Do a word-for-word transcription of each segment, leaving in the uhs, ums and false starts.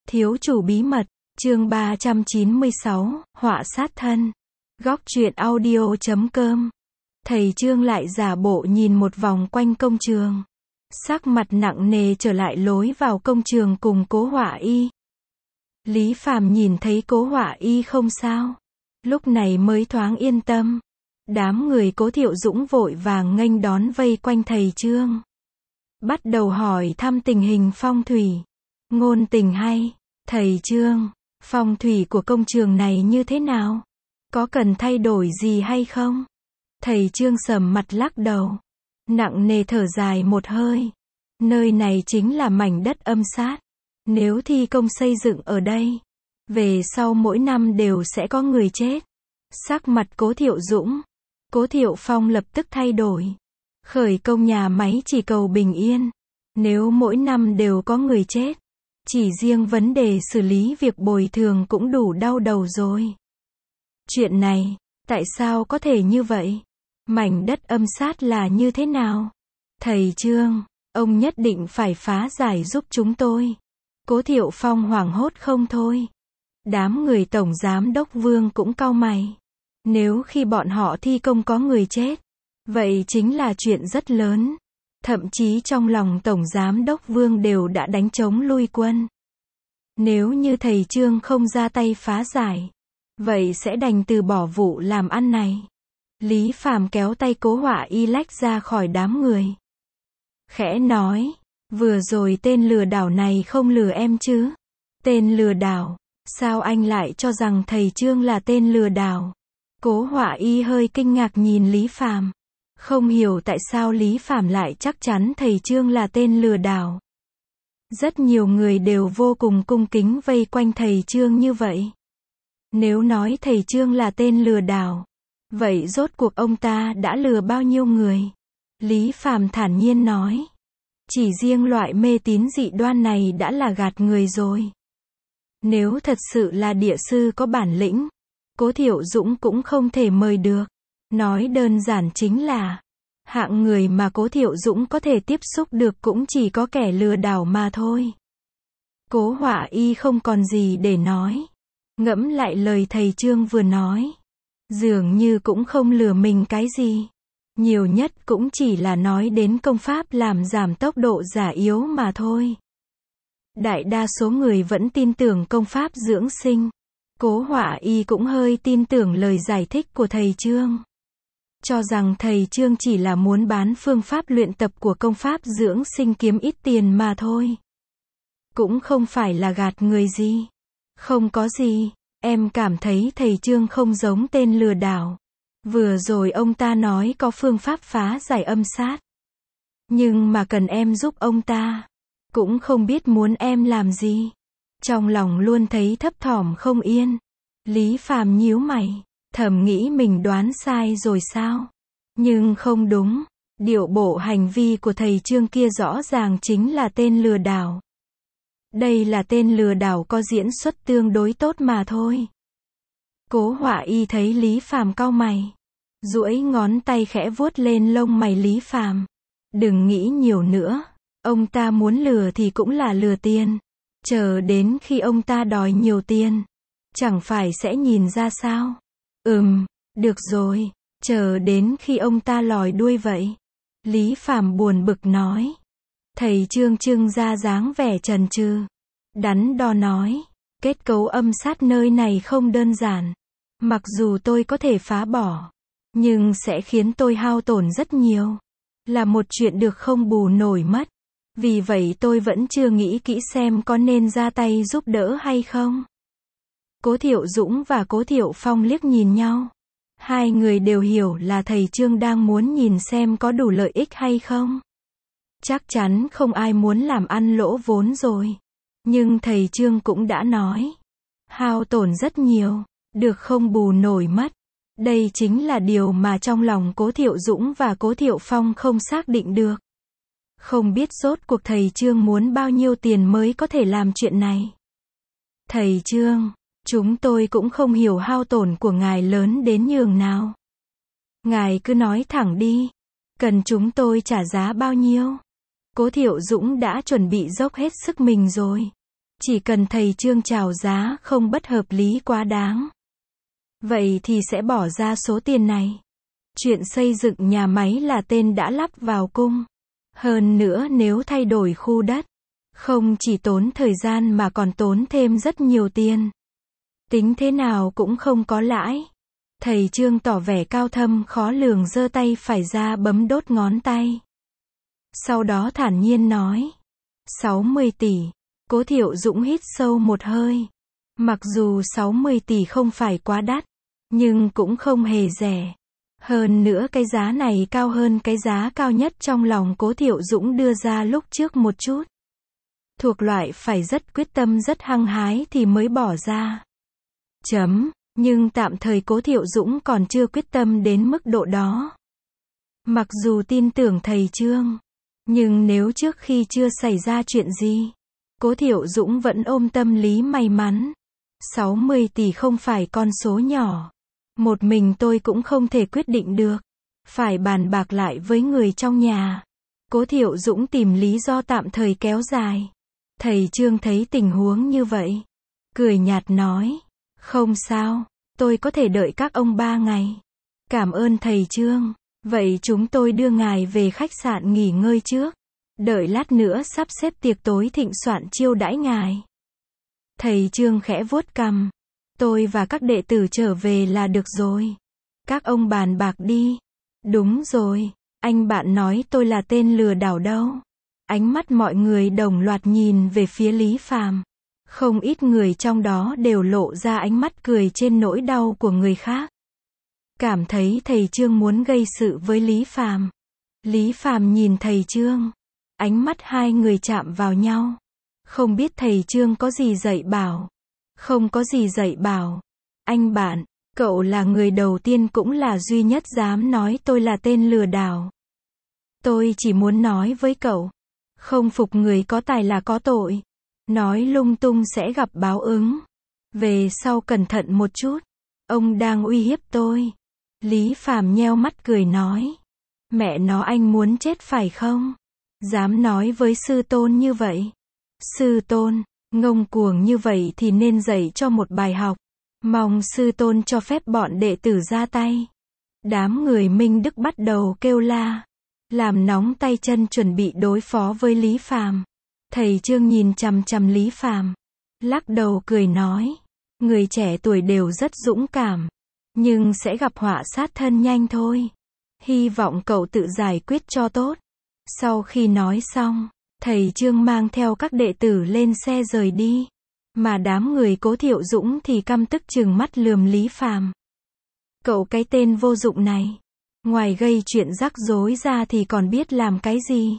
Thiếu chủ bí mật, chương ba trăm chín mươi sáu, họa sát thân. Góc truyện audio chấm com. Thầy Trương lại giả bộ nhìn một vòng quanh công trường. Sắc mặt nặng nề trở lại lối vào công trường cùng Cố Họa Y. Lý Phàm nhìn thấy Cố Họa Y không sao, lúc này mới thoáng yên tâm. Đám người Cố Thiệu Dũng vội vàng nghênh đón vây quanh thầy Trương. Bắt đầu hỏi thăm tình hình phong thủy. Ngôn tình hay, thầy Trương, phong thủy của công trường này như thế nào? Có cần thay đổi gì hay không? Thầy Trương sầm mặt lắc đầu, nặng nề thở dài một hơi. Nơi này chính là mảnh đất âm sát. Nếu thi công xây dựng ở đây, về sau mỗi năm đều sẽ có người chết. Sắc mặt Cố Thiệu Dũng, Cố Thiệu Phong lập tức thay đổi. Khởi công nhà máy chỉ cầu bình yên. Nếu mỗi năm đều có người chết, chỉ riêng vấn đề xử lý việc bồi thường cũng đủ đau đầu rồi. Chuyện này, tại sao có thể như vậy? Mảnh đất âm sát là như thế nào? Thầy Trương, ông nhất định phải phá giải giúp chúng tôi. Cố Thiệu Phong hoảng hốt không thôi. Đám người tổng giám đốc Vương cũng cau mày. Nếu khi bọn họ thi công có người chết, vậy chính là chuyện rất lớn. Thậm chí trong lòng tổng giám đốc Vương đều đã đánh trống lui quân. Nếu như thầy Trương không ra tay phá giải, vậy sẽ đành từ bỏ vụ làm ăn này. Lý Phàm kéo tay Cố Họa Y lách ra khỏi đám người. Khẽ nói, vừa rồi tên lừa đảo này không lừa em chứ? Tên lừa đảo? Sao anh lại cho rằng thầy Trương là tên lừa đảo? Cố Họa Y hơi kinh ngạc nhìn Lý Phàm. Không hiểu tại sao Lý Phàm lại chắc chắn thầy Trương là tên lừa đảo. Rất nhiều người đều vô cùng cung kính vây quanh thầy Trương như vậy. Nếu nói thầy Trương là tên lừa đảo, vậy rốt cuộc ông ta đã lừa bao nhiêu người? Lý Phàm thản nhiên nói. Chỉ riêng loại mê tín dị đoan này đã là gạt người rồi. Nếu thật sự là địa sư có bản lĩnh, Cố Thiệu Dũng cũng không thể mời được. Nói đơn giản chính là, hạng người mà Cố Thiệu Dũng có thể tiếp xúc được cũng chỉ có kẻ lừa đảo mà thôi. Cố Họa Y không còn gì để nói. Ngẫm lại lời thầy Trương vừa nói, dường như cũng không lừa mình cái gì. Nhiều nhất cũng chỉ là nói đến công pháp làm giảm tốc độ già yếu mà thôi. Đại đa số người vẫn tin tưởng công pháp dưỡng sinh. Cố Họa Y cũng hơi tin tưởng lời giải thích của thầy Trương. Cho rằng thầy Trương chỉ là muốn bán phương pháp luyện tập của công pháp dưỡng sinh kiếm ít tiền mà thôi. Cũng không phải là gạt người gì. Không có gì, em cảm thấy thầy Trương không giống tên lừa đảo. Vừa rồi ông ta nói có phương pháp phá giải âm sát. Nhưng mà cần em giúp ông ta. Cũng không biết muốn em làm gì. Trong lòng luôn thấy thấp thỏm không yên. Lý Phàm nhíu mày, thầm nghĩ mình đoán sai rồi sao? Nhưng không đúng. Điệu bộ hành vi của thầy Trương kia rõ ràng chính là tên lừa đảo. Đây là tên lừa đảo có diễn xuất tương đối tốt mà thôi. Cố Họa Y thấy Lý Phàm cau mày, duỗi ngón tay khẽ vuốt lên lông mày Lý Phàm. Đừng nghĩ nhiều nữa, ông ta muốn lừa thì cũng là lừa tiền. Chờ đến khi ông ta đòi nhiều tiền, chẳng phải sẽ nhìn ra sao? Ừm, được rồi, chờ đến khi ông ta lòi đuôi vậy. Lý Phàm buồn bực nói. Thầy Trương trưng ra dáng vẻ chần chừ, đắn đo nói, kết cấu âm sát nơi này không đơn giản. Mặc dù tôi có thể phá bỏ, nhưng sẽ khiến tôi hao tổn rất nhiều. Là một chuyện được không bù nổi mất. Vì vậy tôi vẫn chưa nghĩ kỹ xem có nên ra tay giúp đỡ hay không. Cố Thiệu Dũng và Cố Thiệu Phong liếc nhìn nhau. Hai người đều hiểu là thầy Trương đang muốn nhìn xem có đủ lợi ích hay không. Chắc chắn không ai muốn làm ăn lỗ vốn rồi. Nhưng thầy Trương cũng đã nói, hao tổn rất nhiều, được không bù nổi mất. Đây chính là điều mà trong lòng Cố Thiệu Dũng và Cố Thiệu Phong không xác định được. Không biết rốt cuộc thầy Trương muốn bao nhiêu tiền mới có thể làm chuyện này. Thầy Trương, chúng tôi cũng không hiểu hao tổn của ngài lớn đến nhường nào. Ngài cứ nói thẳng đi, cần chúng tôi trả giá bao nhiêu? Cố Thiệu Dũng đã chuẩn bị dốc hết sức mình rồi. Chỉ cần thầy Trương chào giá không bất hợp lý quá đáng. Vậy thì sẽ bỏ ra số tiền này. Chuyện xây dựng nhà máy là tên đã lắp vào cung. Hơn nữa nếu thay đổi khu đất, không chỉ tốn thời gian mà còn tốn thêm rất nhiều tiền. Tính thế nào cũng không có lãi. Thầy Trương tỏ vẻ cao thâm khó lường giơ tay phải ra bấm đốt ngón tay. Sau đó thản nhiên nói. sáu mươi tỷ. Cố Thiệu Dũng hít sâu một hơi. Mặc dù sáu mươi tỷ không phải quá đắt, nhưng cũng không hề rẻ. Hơn nữa cái giá này cao hơn cái giá cao nhất trong lòng Cố Thiệu Dũng đưa ra lúc trước một chút. Thuộc loại phải rất quyết tâm rất hăng hái thì mới bỏ ra. Chấm. Nhưng tạm thời Cố Thiệu Dũng còn chưa quyết tâm đến mức độ đó. Mặc dù tin tưởng thầy Trương, nhưng nếu trước khi chưa xảy ra chuyện gì, Cố Thiệu Dũng vẫn ôm tâm lý may mắn. sáu mươi tỷ không phải con số nhỏ. Một mình tôi cũng không thể quyết định được. Phải bàn bạc lại với người trong nhà. Cố Thiệu Dũng tìm lý do tạm thời kéo dài. Thầy Trương thấy tình huống như vậy, cười nhạt nói. Không sao, tôi có thể đợi các ông ba ngày. Cảm ơn thầy Trương. Vậy chúng tôi đưa ngài về khách sạn nghỉ ngơi trước. Đợi lát nữa sắp xếp tiệc tối thịnh soạn chiêu đãi ngài. Thầy Trương khẽ vuốt cằm. Tôi và các đệ tử trở về là được rồi. Các ông bàn bạc đi. Đúng rồi, anh bạn nói tôi là tên lừa đảo đâu. Ánh mắt mọi người đồng loạt nhìn về phía Lý Phàm. Không ít người trong đó đều lộ ra ánh mắt cười trên nỗi đau của người khác. Cảm thấy thầy Trương muốn gây sự với Lý Phàm. Lý Phàm nhìn thầy Trương. Ánh mắt hai người chạm vào nhau. Không biết thầy Trương có gì dạy bảo. Không có gì dạy bảo. Anh bạn, cậu là người đầu tiên cũng là duy nhất dám nói tôi là tên lừa đảo. Tôi chỉ muốn nói với cậu. Không phục người có tài là có tội. Nói lung tung sẽ gặp báo ứng. Về sau cẩn thận một chút. Ông đang uy hiếp tôi. Lý Phàm nheo mắt cười nói. Mẹ nó anh muốn chết phải không? Dám nói với sư tôn như vậy. Sư tôn, ngông cuồng như vậy thì nên dạy cho một bài học. Mong sư tôn cho phép bọn đệ tử ra tay. Đám người Minh Đức bắt đầu kêu la. Làm nóng tay chân chuẩn bị đối phó với Lý Phàm. Thầy Trương nhìn chằm chằm Lý Phàm. Lắc đầu cười nói. Người trẻ tuổi đều rất dũng cảm. Nhưng sẽ gặp họa sát thân nhanh thôi. Hy vọng cậu tự giải quyết cho tốt. Sau khi nói xong, thầy Trương mang theo các đệ tử lên xe rời đi. Mà đám người Cố Thiệu Dũng thì căm tức trừng mắt lườm Lý Phàm. Cậu cái tên vô dụng này. Ngoài gây chuyện rắc rối ra thì còn biết làm cái gì?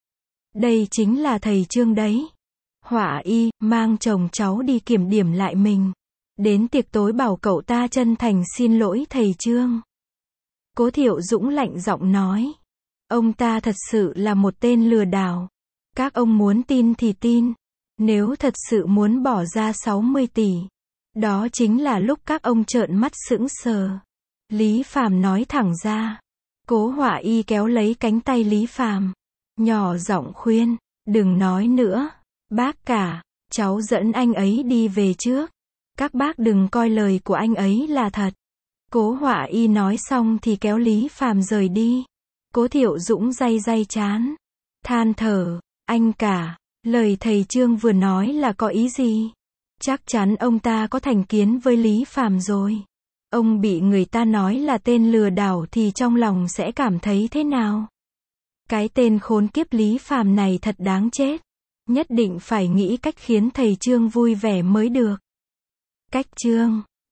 Đây chính là thầy Trương đấy. Họa y, mang chồng cháu đi kiểm điểm lại mình. Đến tiệc tối bảo cậu ta chân thành xin lỗi thầy Trương. Cố Thiệu Dũng lạnh giọng nói. Ông ta thật sự là một tên lừa đảo. Các ông muốn tin thì tin. Nếu thật sự muốn bỏ ra sáu mươi tỷ, đó chính là lúc các ông trợn mắt sững sờ. Lý Phàm nói thẳng ra. Cố Họa Y kéo lấy cánh tay Lý Phàm, nhỏ giọng khuyên, đừng nói nữa. Bác cả, cháu dẫn anh ấy đi về trước. Các bác đừng coi lời của anh ấy là thật. Cố Họa Y nói xong thì kéo Lý Phàm rời đi. Cố Thiệu Dũng day day chán, than thở, anh cả, lời thầy Trương vừa nói là có ý gì? Chắc chắn ông ta có thành kiến với Lý Phàm rồi. Ông bị người ta nói là tên lừa đảo thì trong lòng sẽ cảm thấy thế nào? Cái tên khốn kiếp Lý Phàm này thật đáng chết. Nhất định phải nghĩ cách khiến thầy Trương vui vẻ mới được. Cách Trương